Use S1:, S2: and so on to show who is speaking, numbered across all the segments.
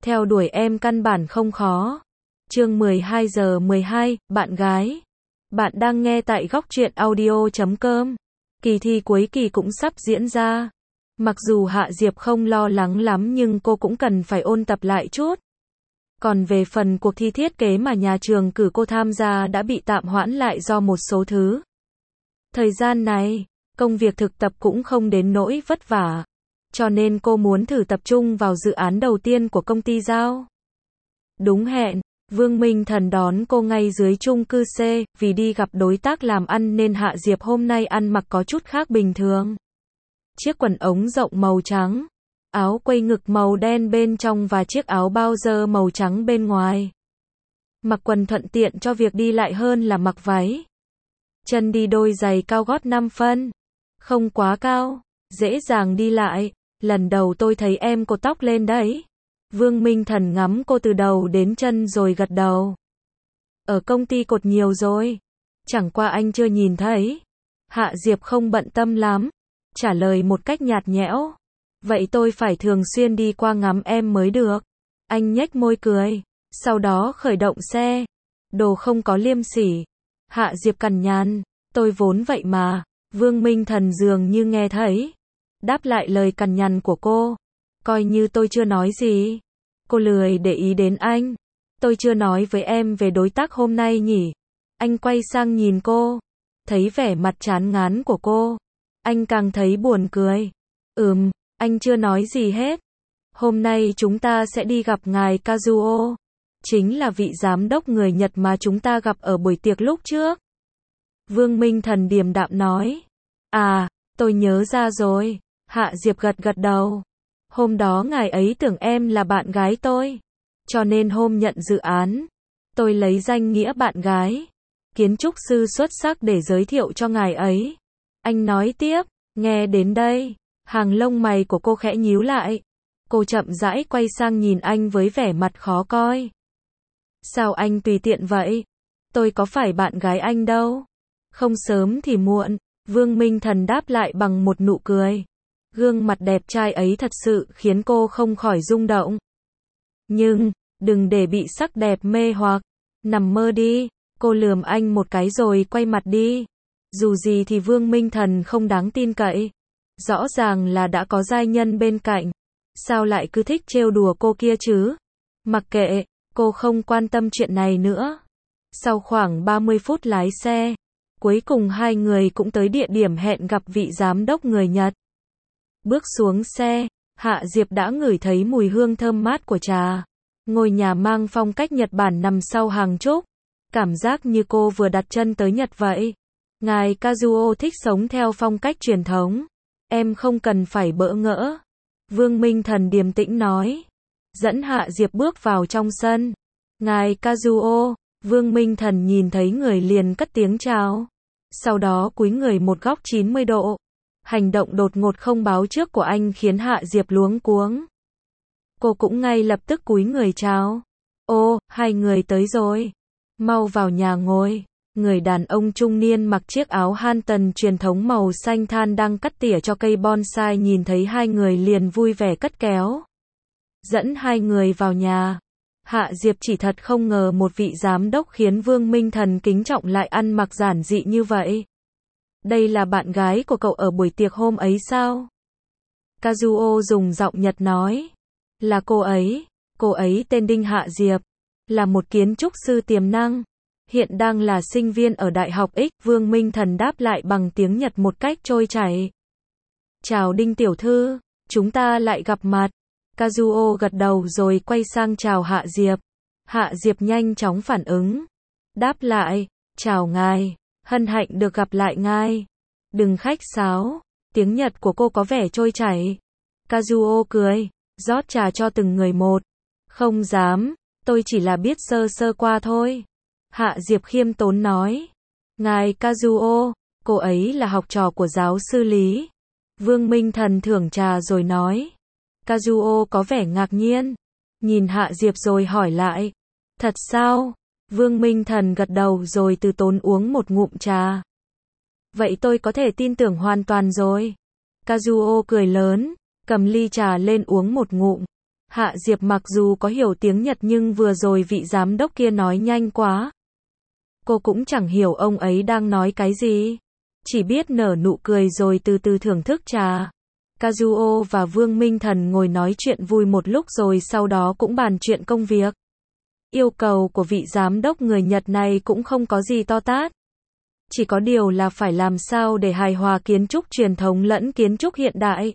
S1: Theo đuổi em căn bản không khó. Chương 12 giờ 12, bạn gái. Bạn đang nghe tại góc truyện audio.com. Kỳ thi cuối kỳ cũng sắp diễn ra. Mặc dù Hạ Diệp không lo lắng lắm nhưng cô cũng cần phải ôn tập lại chút. Còn về phần cuộc thi thiết kế mà nhà trường cử cô tham gia đã bị tạm hoãn lại do một số thứ. Thời gian này, công việc thực tập cũng không đến nỗi vất vả. Cho nên cô muốn thử tập trung vào dự án đầu tiên của công ty giao. Đúng hẹn, Vương Minh Thần đón cô ngay dưới chung cư C, vì đi gặp đối tác làm ăn nên Hạ Diệp hôm nay ăn mặc có chút khác bình thường. Chiếc quần ống rộng màu trắng, áo quây ngực màu đen bên trong và chiếc áo bao dơ màu trắng bên ngoài. Mặc quần thuận tiện cho việc đi lại hơn là mặc váy. Chân đi đôi giày cao gót 5 phân, không quá cao, dễ dàng đi lại. Lần đầu tôi thấy em cột tóc lên đấy. Vương Minh Thần ngắm cô từ đầu đến chân rồi gật đầu. Ở công ty cột nhiều rồi. Chẳng qua anh chưa nhìn thấy. Hạ Diệp không bận tâm lắm. Trả lời một cách nhạt nhẽo. Vậy tôi phải thường xuyên đi qua ngắm em mới được. Anh nhếch môi cười. Sau đó khởi động xe. Đồ không có liêm sỉ. Hạ Diệp cằn nhằn. Tôi vốn vậy mà. Vương Minh Thần dường như nghe thấy. Đáp lại lời cằn nhằn của cô. Coi như tôi chưa nói gì. Cô lười để ý đến anh. Tôi chưa nói với em về đối tác hôm nay nhỉ. Anh quay sang nhìn cô. Thấy vẻ mặt chán ngán của cô. Anh càng thấy buồn cười. Anh chưa nói gì hết. Hôm nay chúng ta sẽ đi gặp ngài Kazuo. Chính là vị giám đốc người Nhật mà chúng ta gặp ở buổi tiệc lúc trước. Vương Minh Thần điềm đạm nói. À, tôi nhớ ra rồi. Hạ Diệp gật đầu. Hôm đó ngài ấy tưởng em là bạn gái tôi. Cho nên hôm nhận dự án, tôi lấy danh nghĩa bạn gái, kiến trúc sư xuất sắc để giới thiệu cho ngài ấy. Anh nói tiếp, nghe đến đây, hàng lông mày của cô khẽ nhíu lại. Cô chậm rãi quay sang nhìn anh với vẻ mặt khó coi. Sao anh tùy tiện vậy? Tôi có phải bạn gái anh đâu. Không sớm thì muộn, Vương Minh Thần đáp lại bằng một nụ cười. Gương mặt đẹp trai ấy thật sự khiến cô không khỏi rung động. Nhưng, đừng để bị sắc đẹp mê hoặc. Nằm mơ đi. Cô lườm anh một cái rồi quay mặt đi. Dù gì thì Vương Minh Thần không đáng tin cậy. Rõ ràng là đã có giai nhân bên cạnh. Sao lại cứ thích trêu đùa cô kia chứ? Mặc kệ, cô không quan tâm chuyện này nữa. Sau khoảng 30 phút lái xe, cuối cùng hai người cũng tới địa điểm hẹn gặp vị giám đốc người Nhật. Bước xuống xe, Hạ Diệp đã ngửi thấy mùi hương thơm mát của trà. Ngôi nhà mang phong cách Nhật Bản nằm sau hàng trúc. Cảm giác như cô vừa đặt chân tới Nhật vậy. Ngài Kazuo thích sống theo phong cách truyền thống. Em không cần phải bỡ ngỡ. Vương Minh Thần điềm tĩnh nói. Dẫn Hạ Diệp bước vào trong sân. Ngài Kazuo, Vương Minh Thần nhìn thấy người liền cất tiếng chào. Sau đó cúi người một góc 90 độ. Hành động đột ngột không báo trước của anh khiến Hạ Diệp luống cuống. Cô cũng ngay lập tức cúi người chào. Ô, hai người tới rồi. Mau vào nhà ngồi. Người đàn ông trung niên mặc chiếc áo Hanton truyền thống màu xanh than đang cắt tỉa cho cây bonsai nhìn thấy hai người liền vui vẻ cất kéo. Dẫn hai người vào nhà. Hạ Diệp chỉ thật không ngờ một vị giám đốc khiến Vương Minh Thần kính trọng lại ăn mặc giản dị như vậy. Đây là bạn gái của cậu ở buổi tiệc hôm ấy sao? Kazuo dùng giọng Nhật nói. Là cô ấy tên Đinh Hạ Diệp, là một kiến trúc sư tiềm năng, hiện đang là sinh viên ở Đại học X. Vương Minh Thần đáp lại bằng tiếng Nhật một cách trôi chảy. Chào Đinh tiểu thư, chúng ta lại gặp mặt. Kazuo gật đầu rồi quay sang chào Hạ Diệp. Hạ Diệp nhanh chóng phản ứng. Đáp lại, chào ngài, hân hạnh được gặp lại ngài. Đừng khách sáo, tiếng Nhật của cô có vẻ trôi chảy. Kazuo cười, rót trà cho từng người một. Không dám, tôi chỉ là biết sơ sơ qua thôi. Hạ Diệp khiêm tốn nói. Ngài Kazuo, cô ấy là học trò của giáo sư Lý. Vương Minh Thần thưởng trà rồi nói. Kazuo có vẻ ngạc nhiên. Nhìn Hạ Diệp rồi hỏi lại. Thật sao? Vương Minh Thần gật đầu rồi từ tốn uống một ngụm trà. Vậy tôi có thể tin tưởng hoàn toàn rồi. Kazuo cười lớn, cầm ly trà lên uống một ngụm. Hạ Diệp mặc dù có hiểu tiếng Nhật nhưng vừa rồi vị giám đốc kia nói nhanh quá. Cô cũng chẳng hiểu ông ấy đang nói cái gì. Chỉ biết nở nụ cười rồi từ từ thưởng thức trà. Kazuo và Vương Minh Thần ngồi nói chuyện vui một lúc rồi sau đó cũng bàn chuyện công việc. Yêu cầu của vị giám đốc người Nhật này cũng không có gì to tát. Chỉ có điều là phải làm sao để hài hòa kiến trúc truyền thống lẫn kiến trúc hiện đại.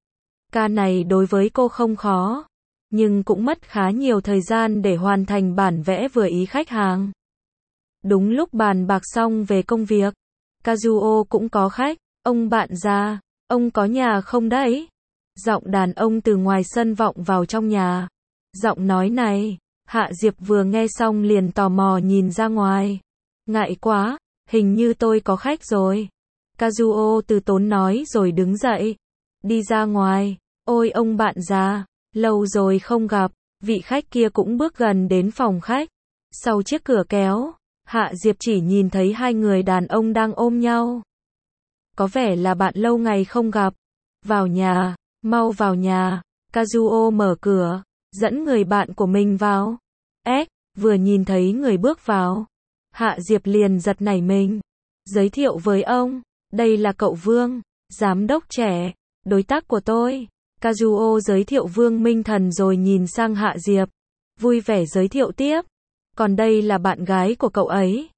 S1: Ca này đối với cô không khó, nhưng cũng mất khá nhiều thời gian để hoàn thành bản vẽ vừa ý khách hàng. Đúng lúc bàn bạc xong về công việc, Kazuo cũng có khách. Ông bạn già, ông có nhà không đấy? Giọng đàn ông từ ngoài sân vọng vào trong nhà. Giọng nói này, Hạ Diệp vừa nghe xong liền tò mò nhìn ra ngoài. Ngại quá, hình như tôi có khách rồi. Kazuo từ tốn nói rồi đứng dậy. Đi ra ngoài. Ôi ông bạn già, lâu rồi không gặp. Vị khách kia cũng bước gần đến phòng khách. Sau chiếc cửa kéo, Hạ Diệp chỉ nhìn thấy hai người đàn ông đang ôm nhau. Có vẻ là bạn lâu ngày không gặp. Vào nhà, mau vào nhà. Kazuo mở cửa, dẫn người bạn của mình vào. Vừa nhìn thấy người bước vào, Hạ Diệp liền giật nảy mình. Giới thiệu với ông, đây là cậu Vương, giám đốc trẻ, đối tác của tôi. Kazuo giới thiệu Vương Minh Thần rồi nhìn sang Hạ Diệp. Vui vẻ giới thiệu tiếp. Còn đây là bạn gái của cậu ấy.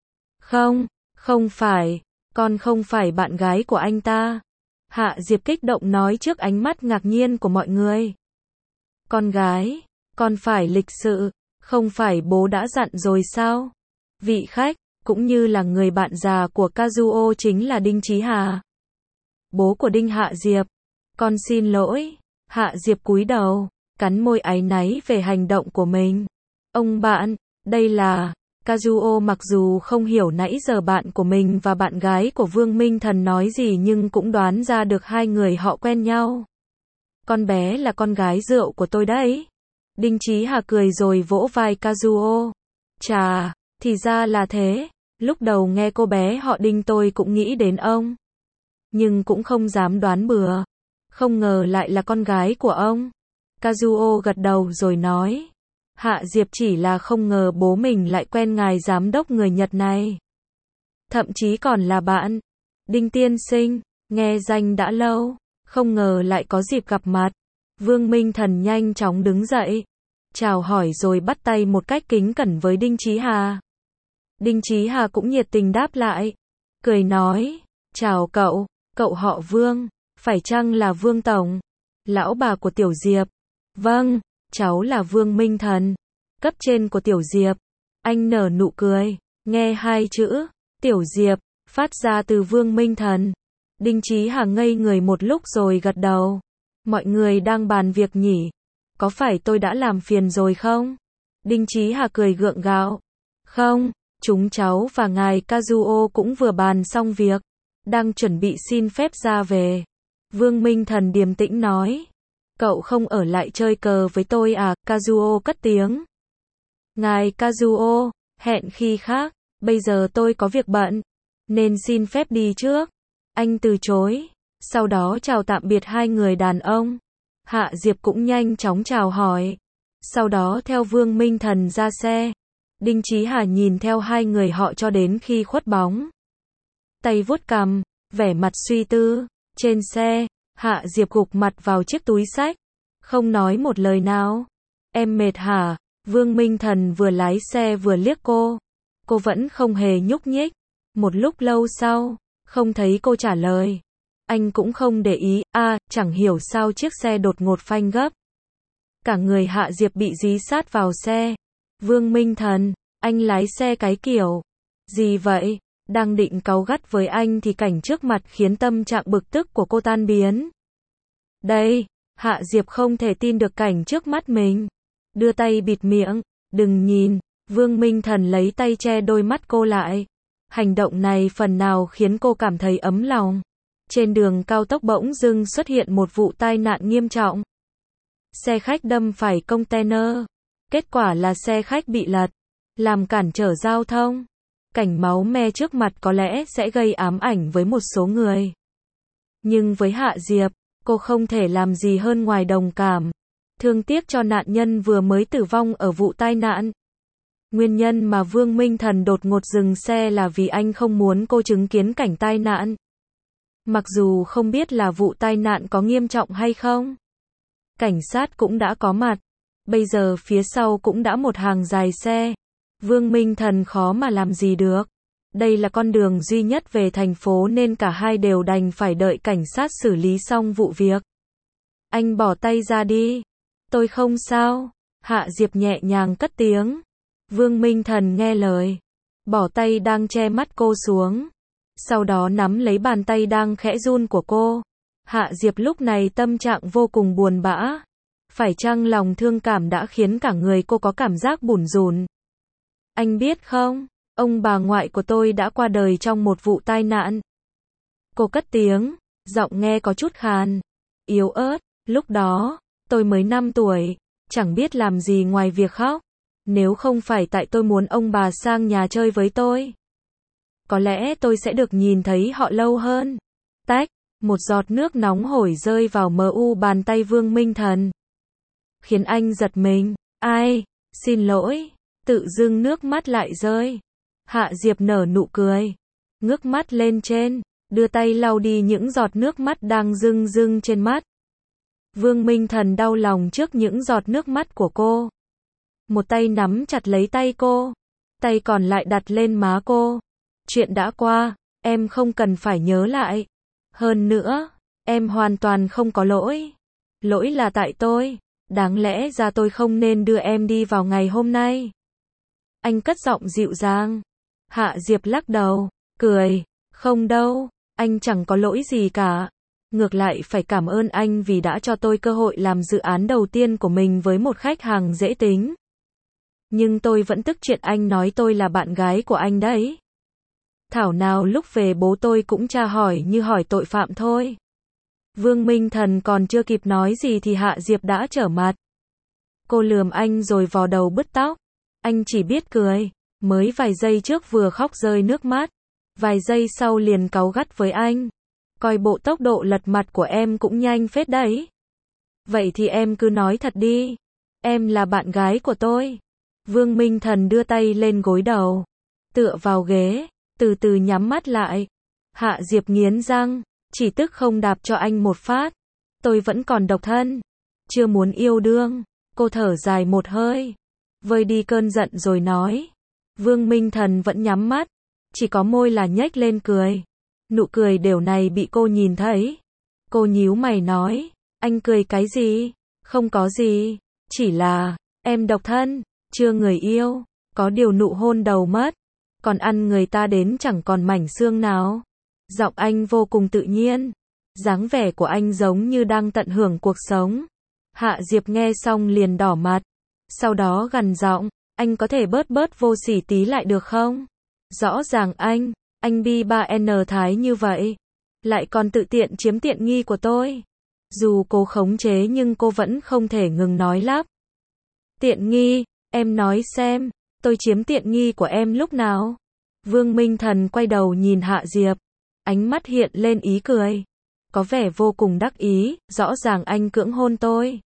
S1: Không phải, con không phải bạn gái của anh ta. Hạ Diệp kích động nói trước ánh mắt ngạc nhiên của mọi người. Con gái, con phải lịch sự, không phải bố đã dặn rồi sao? Vị khách, cũng như là người bạn già của Kazuo chính là Đinh Chí Hà. Bố của Đinh Hạ Diệp. Con xin lỗi. Hạ Diệp cúi đầu, cắn môi áy náy về hành động của mình. Ông bạn, đây là... Kazuo mặc dù không hiểu nãy giờ bạn của mình và bạn gái của Vương Minh Thần nói gì nhưng cũng đoán ra được hai người họ quen nhau. Con bé là con gái rượu của tôi đấy. Đinh Chí Hà cười rồi vỗ vai Kazuo. Chà, thì ra là thế. Lúc đầu nghe cô bé họ Đinh tôi cũng nghĩ đến ông. Nhưng cũng không dám đoán bừa. Không ngờ lại là con gái của ông. Kazuo gật đầu rồi nói. Hạ Diệp chỉ là không ngờ bố mình lại quen ngài giám đốc người Nhật này. Thậm chí còn là bạn. Đinh tiên sinh, nghe danh đã lâu, không ngờ lại có dịp gặp mặt. Vương Minh Thần nhanh chóng đứng dậy, chào hỏi rồi bắt tay một cách kính cẩn với Đinh Chí Hà. Đinh Chí Hà cũng nhiệt tình đáp lại, cười nói, chào cậu, cậu họ Vương, phải chăng là Vương Tổng, lão bà của Tiểu Diệp? Vâng, cháu là Vương Minh Thần, cấp trên của Tiểu Diệp. Anh nở nụ cười, nghe hai chữ, Tiểu Diệp, phát ra từ Vương Minh Thần. Đinh Chí Hà ngây người một lúc rồi gật đầu. Mọi người đang bàn việc nhỉ? Có phải tôi đã làm phiền rồi không? Đinh Chí Hà cười gượng gạo. Không, chúng cháu và ngài Kazuo cũng vừa bàn xong việc, đang chuẩn bị xin phép ra về. Vương Minh Thần điềm tĩnh nói. Cậu không ở lại chơi cờ với tôi à? Kazuo cất tiếng. Ngài Kazuo, hẹn khi khác, bây giờ tôi có việc bận, nên xin phép đi trước. Anh từ chối, sau đó chào tạm biệt hai người đàn ông. Hạ Diệp cũng nhanh chóng chào hỏi, sau đó theo Vương Minh Thần ra xe. Đinh Chí Hà nhìn theo hai người họ cho đến khi khuất bóng. Tay vuốt cằm, vẻ mặt suy tư. Trên xe, Hạ Diệp gục mặt vào chiếc túi xách, không nói một lời nào. Em mệt hả? Vương Minh Thần vừa lái xe vừa liếc cô. Cô vẫn không hề nhúc nhích. Một lúc lâu sau, không thấy cô trả lời. Anh cũng không để ý, chẳng hiểu sao chiếc xe đột ngột phanh gấp. Cả người Hạ Diệp bị dí sát vào xe. Vương Minh Thần, anh lái xe cái kiểu gì vậy? Đang định cáu gắt với anh thì cảnh trước mặt khiến tâm trạng bực tức của cô tan biến. Đây, Hạ Diệp không thể tin được cảnh trước mắt mình. Đưa tay bịt miệng, đừng nhìn. Vương Minh Thần lấy tay che đôi mắt cô lại. Hành động này phần nào khiến cô cảm thấy ấm lòng. Trên đường cao tốc bỗng dưng xuất hiện một vụ tai nạn nghiêm trọng. Xe khách đâm phải container. Kết quả là xe khách bị lật, làm cản trở giao thông. Cảnh máu me trước mặt có lẽ sẽ gây ám ảnh với một số người. Nhưng với Hạ Diệp, cô không thể làm gì hơn ngoài đồng cảm. thương tiếc cho nạn nhân vừa mới tử vong ở vụ tai nạn. Nguyên nhân mà Vương Minh Thần đột ngột dừng xe là vì anh không muốn cô chứng kiến cảnh tai nạn. Mặc dù không biết là vụ tai nạn có nghiêm trọng hay không. Cảnh sát cũng đã có mặt. Bây giờ phía sau cũng đã một hàng dài xe. Vương Minh Thần khó mà làm gì được. Đây là con đường duy nhất về thành phố nên cả hai đều đành phải đợi cảnh sát xử lý xong vụ việc. Anh bỏ tay ra đi. Tôi không sao. Hạ Diệp nhẹ nhàng cất tiếng. Vương Minh Thần nghe lời. Bỏ tay đang che mắt cô xuống. Sau đó nắm lấy bàn tay đang khẽ run của cô. Hạ Diệp lúc này tâm trạng vô cùng buồn bã. Phải chăng lòng thương cảm đã khiến cả người cô có cảm giác bủn rủn? Anh biết không, ông bà ngoại của tôi đã qua đời trong một vụ tai nạn. Cô cất tiếng, giọng nghe có chút khàn, yếu ớt. Lúc đó, tôi mới 5 tuổi, chẳng biết làm gì ngoài việc khóc. Nếu không phải tại tôi muốn ông bà sang nhà chơi với tôi, có lẽ tôi sẽ được nhìn thấy họ lâu hơn. Tách, một giọt nước nóng hổi rơi vào mu bàn tay Vương Minh Thần. Khiến anh giật mình. Ai, xin lỗi. Tự dưng nước mắt lại rơi. Hạ Diệp nở nụ cười. Ngước mắt lên trên, đưa tay lau đi những giọt nước mắt đang rưng rưng trên mắt. Vương Minh Thần đau lòng trước những giọt nước mắt của cô. Một tay nắm chặt lấy tay cô. Tay còn lại đặt lên má cô. Chuyện đã qua, em không cần phải nhớ lại. Hơn nữa, em hoàn toàn không có lỗi. Lỗi là tại tôi. Đáng lẽ ra tôi không nên đưa em đi vào ngày hôm nay. Anh cất giọng dịu dàng. Hạ Diệp lắc đầu, cười. Không đâu, anh chẳng có lỗi gì cả. Ngược lại phải cảm ơn anh vì đã cho tôi cơ hội làm dự án đầu tiên của mình với một khách hàng dễ tính. Nhưng tôi vẫn tức chuyện anh nói tôi là bạn gái của anh đấy. Thảo nào lúc về bố tôi cũng tra hỏi như hỏi tội phạm thôi. Vương Minh Thần còn chưa kịp nói gì thì Hạ Diệp đã trở mặt. Cô lườm anh rồi vò đầu bứt tóc. Anh chỉ biết cười. Mới vài giây trước vừa khóc rơi nước mắt. Vài giây sau liền cáu gắt với anh. Coi bộ tốc độ lật mặt của em cũng nhanh phết đấy. Vậy thì em cứ nói thật đi. Em là bạn gái của tôi. Vương Minh Thần đưa tay lên gối đầu. Tựa vào ghế. Từ từ nhắm mắt lại. Hạ Diệp nghiến răng. Chỉ tức không đạp cho anh một phát. Tôi vẫn còn độc thân. Chưa muốn yêu đương. Cô thở dài một hơi. Vơi đi cơn giận rồi nói. Vương Minh Thần vẫn nhắm mắt. Chỉ có môi là nhếch lên cười. Nụ cười đều này bị cô nhìn thấy. Cô nhíu mày nói. Anh cười cái gì? Không có gì. Chỉ là, em độc thân. Chưa người yêu. Có điều nụ hôn đầu mất. Còn ăn người ta đến chẳng còn mảnh xương nào. Giọng anh vô cùng tự nhiên. Dáng vẻ của anh giống như đang tận hưởng cuộc sống. Hạ Diệp nghe xong liền đỏ mặt. Sau đó gằn giọng. Anh có thể bớt vô sỉ tí lại được không? Rõ ràng anh bi 3N thái như vậy. Lại còn tự tiện chiếm tiện nghi của tôi. Dù cô khống chế nhưng cô vẫn không thể ngừng nói lắp. Tiện nghi, em nói xem, tôi chiếm tiện nghi của em lúc nào? Vương Minh Thần quay đầu nhìn Hạ Diệp. Ánh mắt hiện lên ý cười. Có vẻ vô cùng đắc ý, rõ ràng anh cưỡng hôn tôi.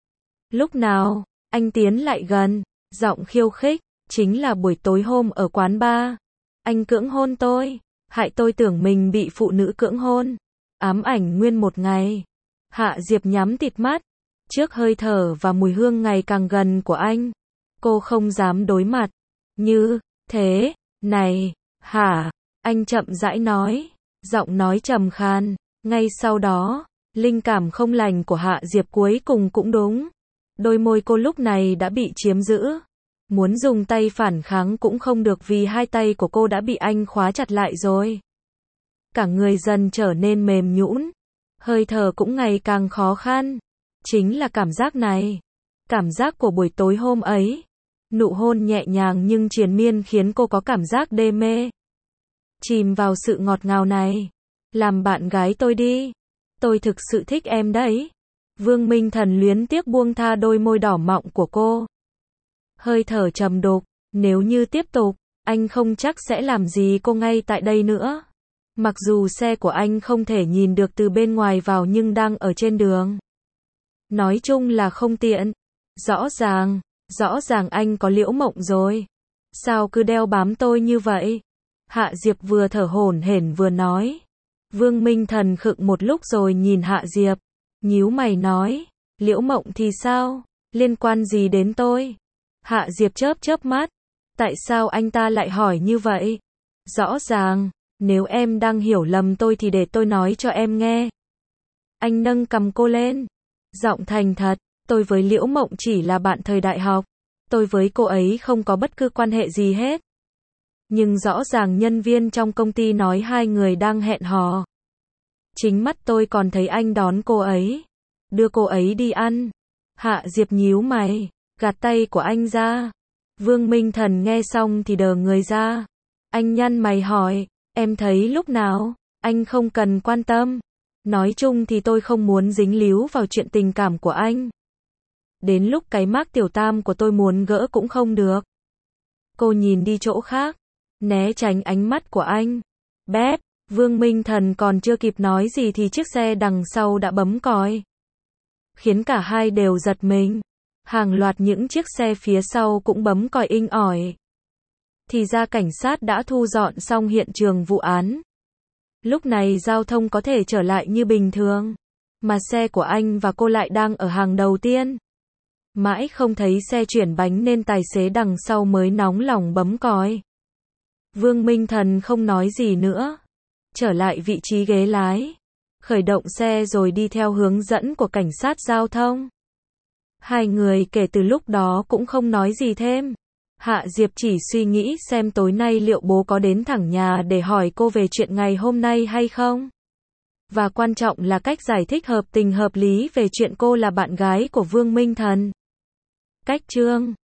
S1: Lúc nào? Anh tiến lại gần, giọng khiêu khích, chính là buổi tối hôm ở quán bar. Anh cưỡng hôn tôi, hại tôi tưởng mình bị phụ nữ cưỡng hôn. Ám ảnh nguyên một ngày. Hạ Diệp nhắm tịt mắt. Trước hơi thở và mùi hương ngày càng gần của anh, cô không dám đối mặt. Như thế này, hả? Anh chậm rãi nói, giọng nói trầm khan. Ngay sau đó, linh cảm không lành của Hạ Diệp cuối cùng cũng đúng. Đôi môi cô lúc này đã bị chiếm giữ. Muốn dùng tay phản kháng cũng không được vì hai tay của cô đã bị anh khóa chặt lại rồi. Cả người dần trở nên mềm nhũn, hơi thở cũng ngày càng khó khăn. Chính là cảm giác này. Cảm giác của buổi tối hôm ấy. Nụ hôn nhẹ nhàng nhưng triền miên khiến cô có cảm giác đê mê. Chìm vào sự ngọt ngào này. Làm bạn gái tôi đi. Tôi thực sự thích em đấy. Vương Minh Thần luyến tiếc buông tha đôi môi đỏ mọng của cô. Hơi thở trầm đục. Nếu như tiếp tục, anh không chắc sẽ làm gì cô ngay tại đây nữa. Mặc dù xe của anh không thể nhìn được từ bên ngoài vào nhưng đang ở trên đường. Nói chung là không tiện. Rõ ràng anh có Liễu Mộng rồi. Sao cứ đeo bám tôi như vậy? Hạ Diệp vừa thở hổn hển vừa nói. Vương Minh Thần khựng một lúc rồi nhìn Hạ Diệp, nhíu mày nói, Liễu Mộng thì sao? Liên quan gì đến tôi? Hạ Diệp chớp mắt. Tại sao anh ta lại hỏi như vậy? Rõ ràng, nếu em đang hiểu lầm tôi thì để tôi nói cho em nghe. Anh nâng cằm cô lên, giọng thành thật, tôi với Liễu Mộng chỉ là bạn thời đại học. Tôi với cô ấy không có bất cứ quan hệ gì hết. Nhưng rõ ràng nhân viên trong công ty nói hai người đang hẹn hò. Chính mắt tôi còn thấy anh đón cô ấy, đưa cô ấy đi ăn. Hạ Diệp nhíu mày, gạt tay của anh ra. Vương Minh Thần nghe xong thì đờ người ra. Anh nhăn mày hỏi, em thấy lúc nào? Anh không cần quan tâm. Nói chung thì tôi không muốn dính líu vào chuyện tình cảm của anh. Đến lúc cái mác tiểu tam của tôi muốn gỡ cũng không được. Cô nhìn đi chỗ khác, né tránh ánh mắt của anh. Bép, Vương Minh Thần còn chưa kịp nói gì thì chiếc xe đằng sau đã bấm còi. Khiến cả hai đều giật mình. Hàng loạt những chiếc xe phía sau cũng bấm còi inh ỏi. Thì ra cảnh sát đã thu dọn xong hiện trường vụ án. Lúc này giao thông có thể trở lại như bình thường. Mà xe của anh và cô lại đang ở hàng đầu tiên. Mãi không thấy xe chuyển bánh nên tài xế đằng sau mới nóng lòng bấm còi. Vương Minh Thần không nói gì nữa. Trở lại vị trí ghế lái. Khởi động xe rồi đi theo hướng dẫn của cảnh sát giao thông. Hai người kể từ lúc đó cũng không nói gì thêm. Hạ Diệp chỉ suy nghĩ xem tối nay liệu bố có đến thẳng nhà để hỏi cô về chuyện ngày hôm nay hay không. Và quan trọng là cách giải thích hợp tình hợp lý về chuyện cô là bạn gái của Vương Minh Thần. Cách chương